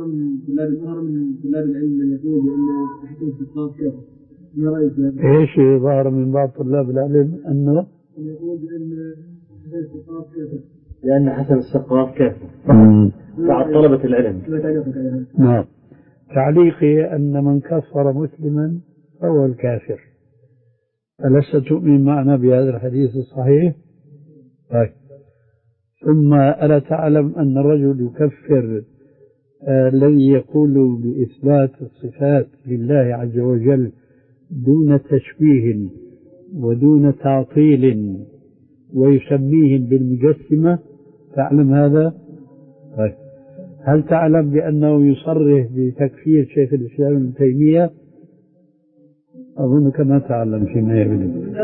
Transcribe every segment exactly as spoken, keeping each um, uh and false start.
من طلاب الأمر من طلاب العلم من يقول بأن تحكيم الثقاف كافر. ما رأيك بهذا؟ إيش ظهر من بعض طلاب العلم أنه يقول بأن حسن الثقاف كافر. لأن حسن الثقاف كافر بعض طلبة العلم. نعم. تعليقي أن من كفر مسلما فهو الكافر. ألست تؤمن معنا بهذا الحديث الصحيح؟ طيب. ثم ألا تعلم أن الرجل يكفر الذي آه يقول بإثبات الصفات لله عز وجل دون تشبيه ودون تعطيل ويسميه بالمجسمة؟ تعلم هذا؟ طيب. هل تعلم بأنه يصرح بتكفير شيخ الإسلام ابن تيمية؟ أظنك ما تعلم فيما يبدو.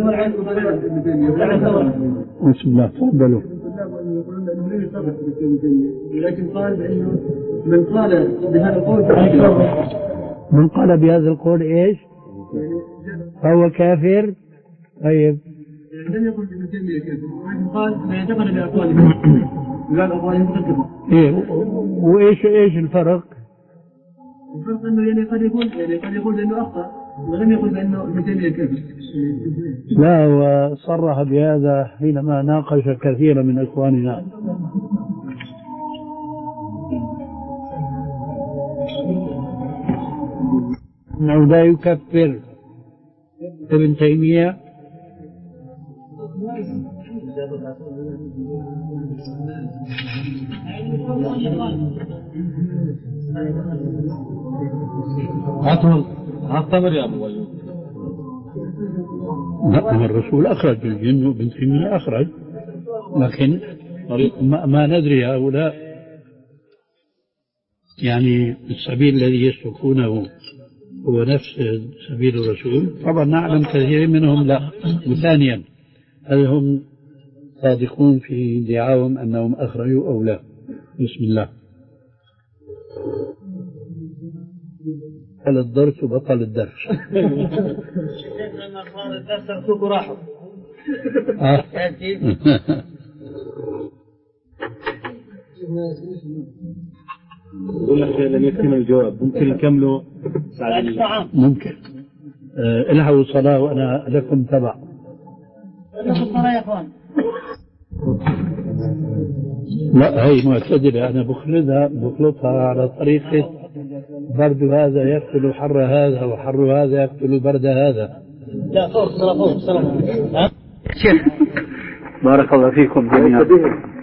بسم الله تفضلوا. لكن قال بأنه من قال بهذا القول من قال بهذا القول إيش؟ فهو كافر. طيب. لم يقل ابن تيمية كافر، ولكن قال ما يعتقد بأقواله. قال أقواله مكذبة. إيه وإيش إيش الفرق؟ الفرق إنه يعني قد يقول يعني قد يقول بأنه أخطأ ولم يقل بأنه ابن تيمية كافر. لا، وصرح بهذا حينما ناقش كثيرا من إخواننا. أنه لا يكفر ابن تيمية. هاتمر يا أبو أيوب. لا، الرسول أخرج الجن وابن تيمية أخرج، لكن ما, ما ندري هؤلاء يعني السبيل الذي يسلكونه هو نفس سبيل الرسول. طبعا نعلم كثير منهم لا. وثانيا هل هم صادقون في ادعاهم أنهم أخرجوا أو لا؟ بسم الله. بطل الدرس وبطل الدرس. لما صار الدرس رسوك راحوا. يقول لك لم يكتمل الجواب، ممكن نكمله بعد الطعام. ممكن. آه الحقوا الصلاة وأنا لكم تبع. الصلاة يا أخوان. لا هي معتدلة، أنا بخلطها بخلطها على طريقة برد هذا يقتل حر هذا وحر هذا يقتل برد هذا. لا فوق صلاة فوق صلاة. بارك الله فيكم جميعا.